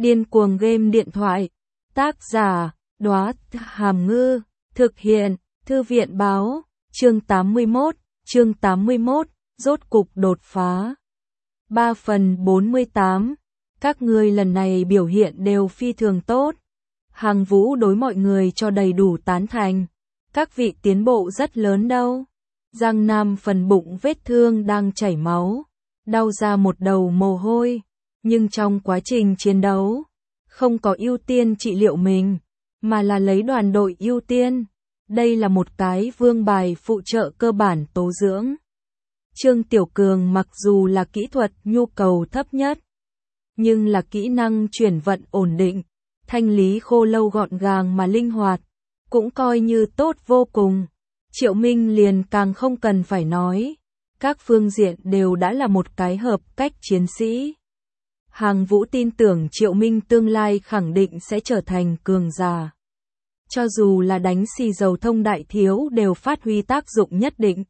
Điên cuồng game điện thoại. Tác giả, Đóa Hàm Ngư. Thực hiện, Thư viện Báo. Chương 81, rốt cục đột phá. 3 phần 48. Các ngươi lần này biểu hiện đều phi thường tốt. Hàng Vũ đối mọi người cho đầy đủ tán thành. Các vị tiến bộ rất lớn đâu. Giang Nam phần bụng vết thương đang chảy máu, đau ra một đầu mồ hôi, nhưng trong quá trình chiến đấu, không có ưu tiên trị liệu mình, mà là lấy đoàn đội ưu tiên. Đây là một cái vương bài phụ trợ cơ bản tố dưỡng. Trương Tiểu Cường mặc dù là kỹ thuật nhu cầu thấp nhất, nhưng là kỹ năng chuyển vận ổn định, thanh lý khô lâu gọn gàng mà linh hoạt, cũng coi như tốt vô cùng. Triệu Minh liền càng không cần phải nói, các phương diện đều đã là một cái hợp cách chiến sĩ. Hàng Vũ tin tưởng Triệu Minh tương lai khẳng định sẽ trở thành cường giả. Cho dù là đánh xì dầu thông đại thiếu đều phát huy tác dụng nhất định.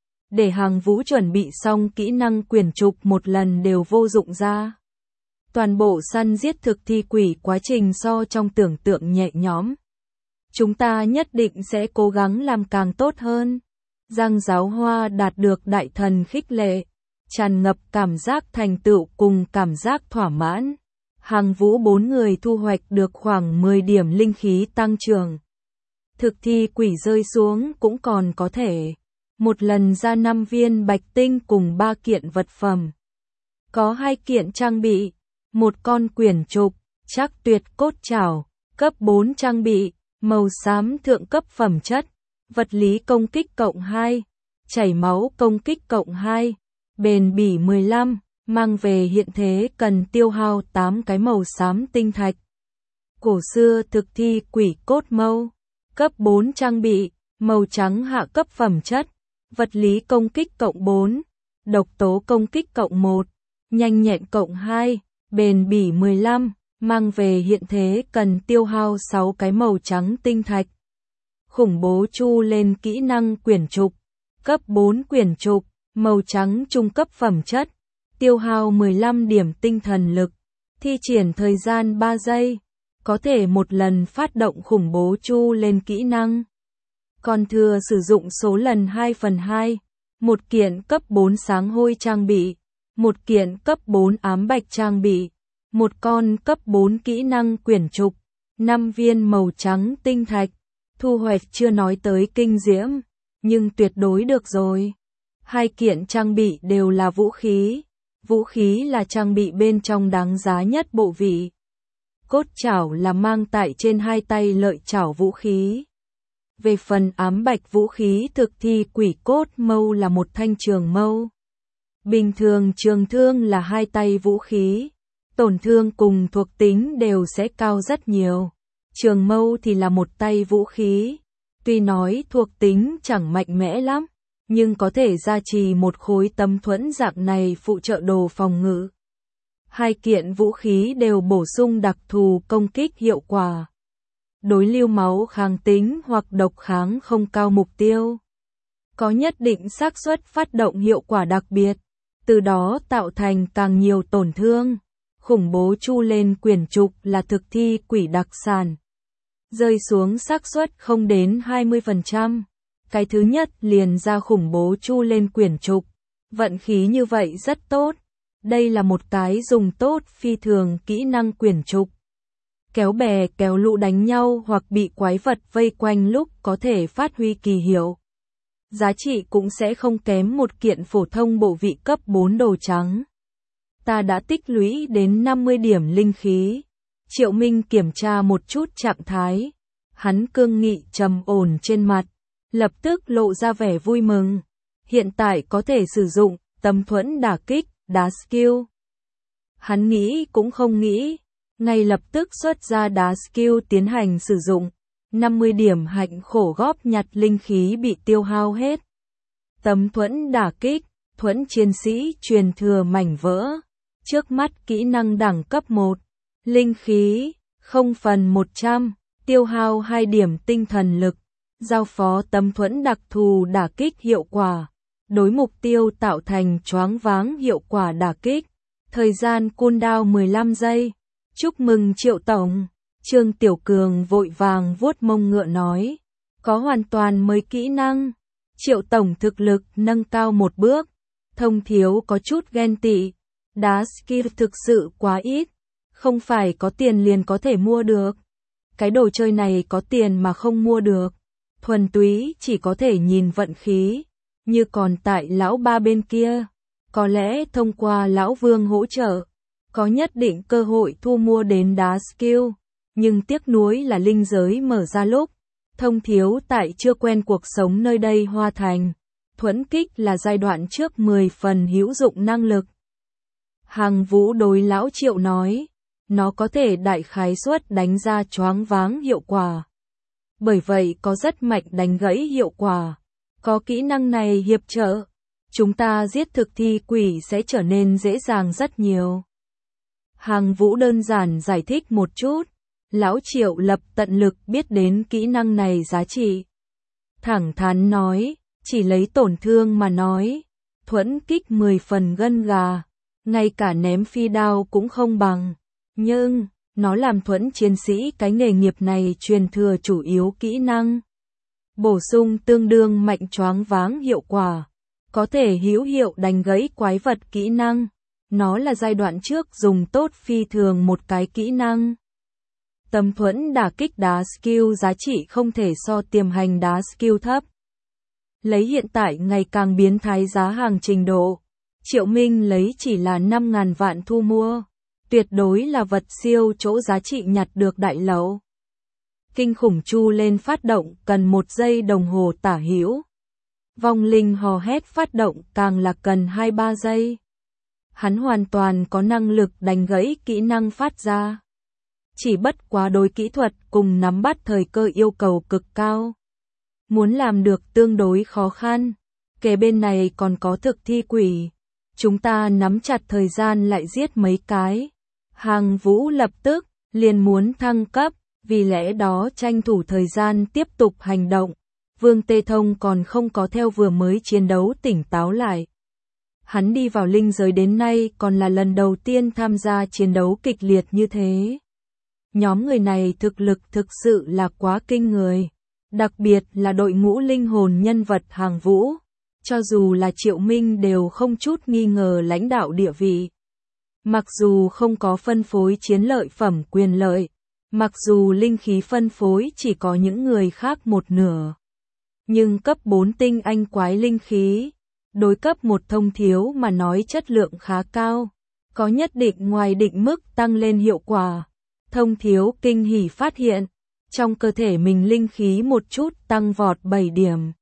Để Hàng Vũ chuẩn bị xong kỹ năng quyển trục một lần đều vô dụng ra. Toàn bộ săn giết thực thi quỷ quá trình so trong tưởng tượng nhẹ nhõm. Chúng ta nhất định sẽ cố gắng làm càng tốt hơn. Giang Giáo Hoa đạt được đại thần khích lệ, tràn ngập cảm giác thành tựu cùng cảm giác thỏa mãn. Hàng Vũ 4 người thu hoạch được khoảng 10 điểm linh khí tăng trưởng. Thực thi quỷ rơi xuống cũng còn có thể. Một lần ra 5 viên bạch tinh cùng 3 kiện vật phẩm. Có 2 kiện trang bị, một con quyển trục, Trác Tuyệt cốt trảo, cấp 4 trang bị, màu xám thượng cấp phẩm chất, vật lý công kích cộng 2, chảy máu công kích cộng 2, bền bỉ 15, mang về hiện thế cần tiêu hao 8 cái màu xám tinh thạch. Cổ xưa thực thi quỷ cốt mâu, cấp 4 trang bị, màu trắng hạ cấp phẩm chất, vật lý công kích cộng 4, độc tố công kích cộng 1, nhanh nhẹn cộng 2, bền bỉ 15, mang về hiện thế cần tiêu hao 6 cái màu trắng tinh thạch. Khủng bố chu lên kỹ năng quyển trục, cấp 4 quyển trục, màu trắng trung cấp phẩm chất, tiêu hao 15 điểm tinh thần lực, thi triển thời gian 3 giây, có thể một lần phát động khủng bố chu lên kỹ năng. Còn thừa sử dụng số lần 2 phần 2, một kiện cấp 4 sáng hôi trang bị, một kiện cấp 4 ám bạch trang bị, một con cấp 4 kỹ năng quyển trục, 5 viên màu trắng tinh thạch. Thu hoạch chưa nói tới kinh diễm, nhưng tuyệt đối được rồi. 2 kiện trang bị đều là vũ khí. Vũ khí là trang bị bên trong đáng giá nhất bộ vị. Cốt chảo là mang tại trên 2 tay lợi chảo vũ khí. Về phần ám bạch vũ khí thực thi quỷ cốt mâu là một thanh trường mâu. Bình thường trường thương là 2 tay vũ khí. Tổn thương cùng thuộc tính đều sẽ cao rất nhiều. Trường mâu thì là một tay vũ khí. Tuy nói thuộc tính chẳng mạnh mẽ lắm, nhưng có thể gia trì một khối tấm thuẫn dạng này phụ trợ đồ phòng ngự. 2 kiện vũ khí đều bổ sung đặc thù công kích hiệu quả. Đối lưu máu kháng tính hoặc độc kháng không cao mục tiêu. Có nhất định xác suất phát động hiệu quả đặc biệt, từ đó tạo thành càng nhiều tổn thương. Khủng bố chu lên quyển trục là thực thi quỷ đặc sản. Rơi xuống xác suất không đến 20%. Cái thứ nhất liền ra khủng bố chu lên quyển trục. Vận khí như vậy rất tốt. Đây là một cái dùng tốt phi thường kỹ năng quyển trục. Kéo bè kéo lũ đánh nhau hoặc bị quái vật vây quanh lúc có thể phát huy kỳ hiệu. Giá trị cũng sẽ không kém một kiện phổ thông bộ vị cấp 4 đồ trắng. Ta đã tích lũy đến 50 điểm linh khí. Triệu Minh kiểm tra một chút trạng thái. Hắn cương nghị trầm ổn trên mặt, lập tức lộ ra vẻ vui mừng. Hiện tại có thể sử dụng tấm thuẫn đả kích, đá skill. Hắn nghĩ cũng không nghĩ, ngay lập tức xuất ra đá skill tiến hành sử dụng. 50 điểm hạnh khổ góp nhặt linh khí bị tiêu hao hết. Tấm thuẫn đả kích, thuẫn chiến sĩ truyền thừa mảnh vỡ. Trước mắt kỹ năng đẳng cấp 1. Linh khí, 0/100, tiêu hao 2 điểm tinh thần lực. Giao phó tấm thuẫn đặc thù đả kích hiệu quả. Đối mục tiêu tạo thành choáng váng hiệu quả đả kích. Thời gian cooldown 15 giây. Chúc mừng Triệu Tổng. Trương Tiểu Cường vội vàng vuốt mông ngựa nói. Có hoàn toàn mới kỹ năng. Triệu Tổng thực lực nâng cao một bước. Thông Thiếu có chút ghen tị. Đá skill thực sự quá ít. Không phải có tiền liền có thể mua được. Cái đồ chơi này có tiền mà không mua được. Thuần túy chỉ có thể nhìn vận khí. Như còn tại lão ba bên kia. Có lẽ thông qua lão Vương hỗ trợ. Có nhất định cơ hội thu mua đến đá skill. Nhưng tiếc nuối là linh giới mở ra lúc. Thông Thiếu tại chưa quen cuộc sống nơi đây hoa thành. Thuẫn kích là giai đoạn trước 10 phần hữu dụng năng lực. Hàng Vũ đối lão Triệu nói. Nó có thể đại khái suất đánh ra choáng váng hiệu quả. Bởi vậy có rất mạnh đánh gãy hiệu quả. Có kỹ năng này hiệp trợ. Chúng ta giết thực thi quỷ sẽ trở nên dễ dàng rất nhiều. Hàng Vũ đơn giản giải thích một chút. Lão Triệu lập tận lực biết đến kỹ năng này giá trị. Thẳng thắn nói, chỉ lấy tổn thương mà nói. Thuẫn kích 10 phần gân gà. Ngay cả ném phi đao cũng không bằng. Nhưng, nó làm thuẫn chiến sĩ cái nghề nghiệp này truyền thừa chủ yếu kỹ năng. Bổ sung tương đương mạnh choáng váng hiệu quả. Có thể hữu hiệu đánh gãy quái vật kỹ năng. Nó là giai đoạn trước dùng tốt phi thường một cái kỹ năng. Tấm thuẫn đả kích đá skill giá trị không thể so tiềm hành đá skill thấp. Lấy hiện tại ngày càng biến thái giá hàng trình độ. Triệu Minh lấy chỉ là 5.000 vạn thu mua. Tuyệt đối là vật siêu chỗ giá trị nhặt được đại lậu. Kinh khủng chu lên phát động cần 1 giây đồng hồ tả hữu. Vong linh hò hét phát động càng là cần 2-3 giây. Hắn hoàn toàn có năng lực đánh gãy kỹ năng phát ra. Chỉ bất quá đối kỹ thuật cùng nắm bắt thời cơ yêu cầu cực cao. Muốn làm được tương đối khó khăn. Kề bên này còn có thực thi quỷ. Chúng ta nắm chặt thời gian lại giết mấy cái. Hàng Vũ lập tức liền muốn thăng cấp, vì lẽ đó tranh thủ thời gian tiếp tục hành động. Vương Tê Thông còn không có theo vừa mới chiến đấu tỉnh táo lại. Hắn đi vào linh giới đến nay còn là lần đầu tiên tham gia chiến đấu kịch liệt như thế. Nhóm người này thực lực thực sự là quá kinh người. Đặc biệt là đội ngũ linh hồn nhân vật Hàng Vũ. Cho dù là Triệu Minh đều không chút nghi ngờ lãnh đạo địa vị. Mặc dù không có phân phối chiến lợi phẩm quyền lợi. Mặc dù linh khí phân phối chỉ có những người khác một nửa. Nhưng cấp 4 tinh anh quái linh khí. Đối cấp 1 Thông Thiếu mà nói chất lượng khá cao. Có nhất định ngoài định mức tăng lên hiệu quả. Thông Thiếu kinh hỉ phát hiện. Trong cơ thể mình linh khí một chút tăng vọt 7 điểm.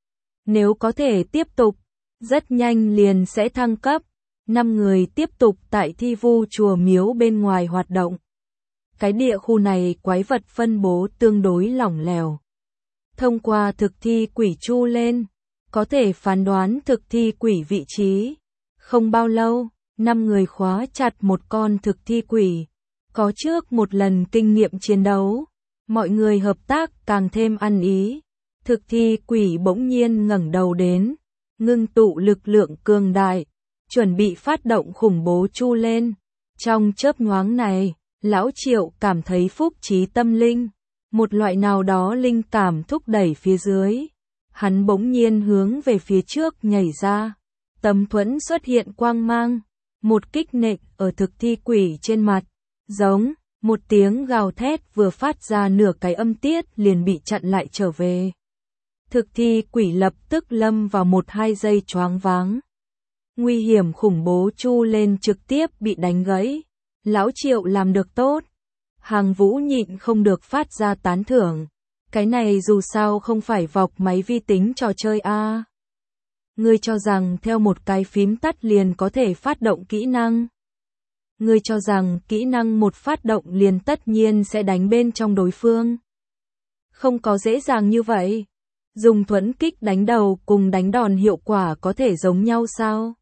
Nếu có thể tiếp tục, rất nhanh liền sẽ thăng cấp. 5 người tiếp tục tại Thi Vu chùa miếu bên ngoài hoạt động. Cái địa khu này quái vật phân bố tương đối lỏng lẻo. Thông qua thực thi quỷ chu lên, có thể phán đoán thực thi quỷ vị trí. Không bao lâu, 5 người khóa chặt một con thực thi quỷ. Có trước một lần kinh nghiệm chiến đấu, mọi người hợp tác càng thêm ăn ý. Thực thi quỷ bỗng nhiên ngẩng đầu đến, ngưng tụ lực lượng cường đại, chuẩn bị phát động khủng bố chu lên. Trong chớp nhoáng này, Lão Triệu cảm thấy phúc trí tâm linh, một loại nào đó linh cảm thúc đẩy phía dưới. Hắn bỗng nhiên hướng về phía trước nhảy ra, tấm thuẫn xuất hiện quang mang, một kích nện ở thực thi quỷ trên mặt, giống, một tiếng gào thét vừa phát ra nửa cái âm tiết liền bị chặn lại trở về. Thực thi quỷ lập tức lâm vào 1-2 giây choáng váng. Nguy hiểm khủng bố chu lên trực tiếp bị đánh gãy. Lão Triệu làm được tốt. Hàng Vũ nhịn không được phát ra tán thưởng. Cái này dù sao không phải vọc máy vi tính trò chơi a. Ngươi cho rằng theo một cái phím tắt liền có thể phát động kỹ năng. Ngươi cho rằng kỹ năng một phát động liền tất nhiên sẽ đánh bên trong đối phương. Không có dễ dàng như vậy. Dùng thuẫn kích đánh đầu cùng đánh đòn hiệu quả có thể giống nhau sao?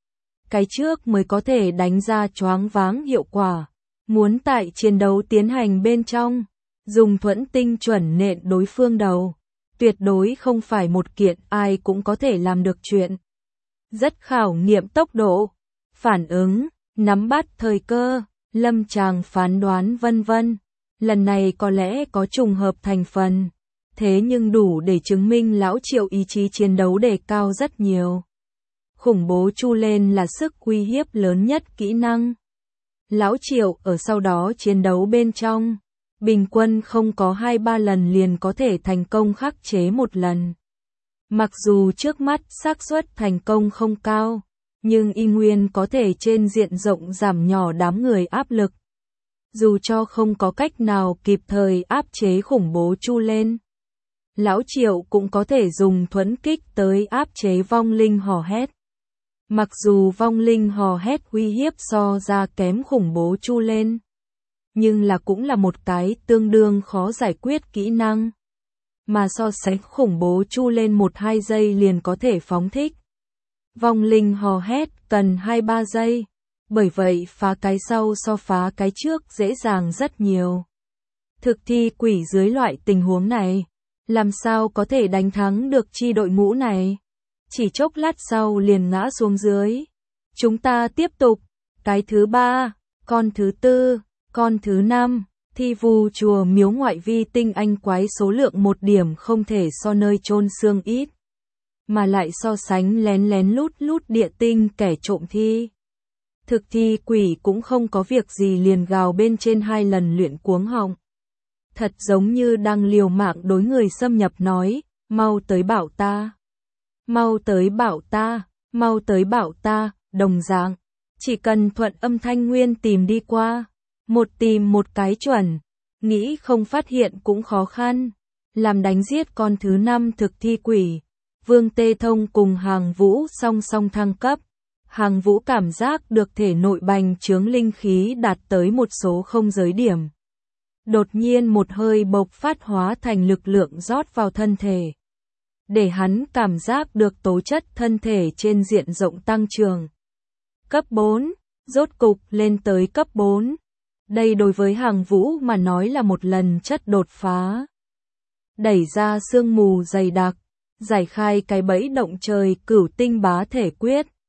Cái trước mới có thể đánh ra choáng váng hiệu quả. Muốn tại chiến đấu tiến hành bên trong, dùng thuẫn tinh chuẩn nện đối phương đầu. Tuyệt đối không phải một kiện ai cũng có thể làm được chuyện. Rất khảo nghiệm tốc độ, phản ứng, nắm bắt thời cơ. lâm tràng phán đoán vân vân. Lần này có lẽ có trùng hợp thành phần, thế nhưng đủ để chứng minh Lão Triệu ý chí chiến đấu đề cao rất nhiều. Khủng bố chu lên là sức uy hiếp lớn nhất kỹ năng. Lão Triệu ở sau đó chiến đấu bên trong, bình quân không có 2-3 lần liền có thể thành công khắc chế một lần. Mặc dù trước mắt xác suất thành công không cao, nhưng y nguyên có thể trên diện rộng giảm nhỏ đám người áp lực. Dù cho không có cách nào kịp thời áp chế khủng bố chu lên, Lão Triệu cũng có thể dùng thuẫn kích tới áp chế vong linh hò hét. Mặc dù vong linh hò hét uy hiếp so ra kém khủng bố chu lên, nhưng cũng là một cái tương đương khó giải quyết kỹ năng. Mà so sánh khủng bố chu lên 1-2 giây liền có thể phóng thích. Vong linh hò hét cần 2-3 giây, bởi vậy phá cái sau so phá cái trước dễ dàng rất nhiều. Thực thi quỷ dưới loại tình huống này, làm sao có thể đánh thắng được chi đội ngũ này? Chỉ chốc lát sau liền ngã xuống dưới. Chúng ta tiếp tục. Cái thứ 3, con thứ 4, con thứ 5, thi vu chùa miếu ngoại vi tinh anh quái số lượng 1 điểm không thể so nơi chôn xương ít, mà lại so sánh lén lén lút lút địa tinh kẻ trộm thi. Thực thi quỷ cũng không có việc gì liền gào bên trên 2 lần luyện cuống họng. Thật giống như đang liều mạng đối người xâm nhập nói, mau tới bảo ta. Mau tới bảo ta, mau tới bảo ta, đồng dạng. Chỉ cần thuận âm thanh nguyên tìm đi qua, tìm một cái chuẩn, nghĩ không phát hiện cũng khó khăn. Làm đánh giết con thứ 5 thực thi quỷ, Vương Tê Thông cùng Hàng Vũ song song thăng cấp. Hàng Vũ cảm giác được thể nội bành trướng linh khí đạt tới một số không giới điểm. Đột nhiên một hơi bộc phát hóa thành lực lượng rót vào thân thể, để hắn cảm giác được tố chất thân thể trên diện rộng tăng trưởng. Cấp 4, rốt cục lên tới cấp 4. Đây đối với Hàng Vũ mà nói là một lần chất đột phá. Đẩy ra sương mù dày đặc, giải khai cái bẫy động trời cửu tinh bá thể quyết.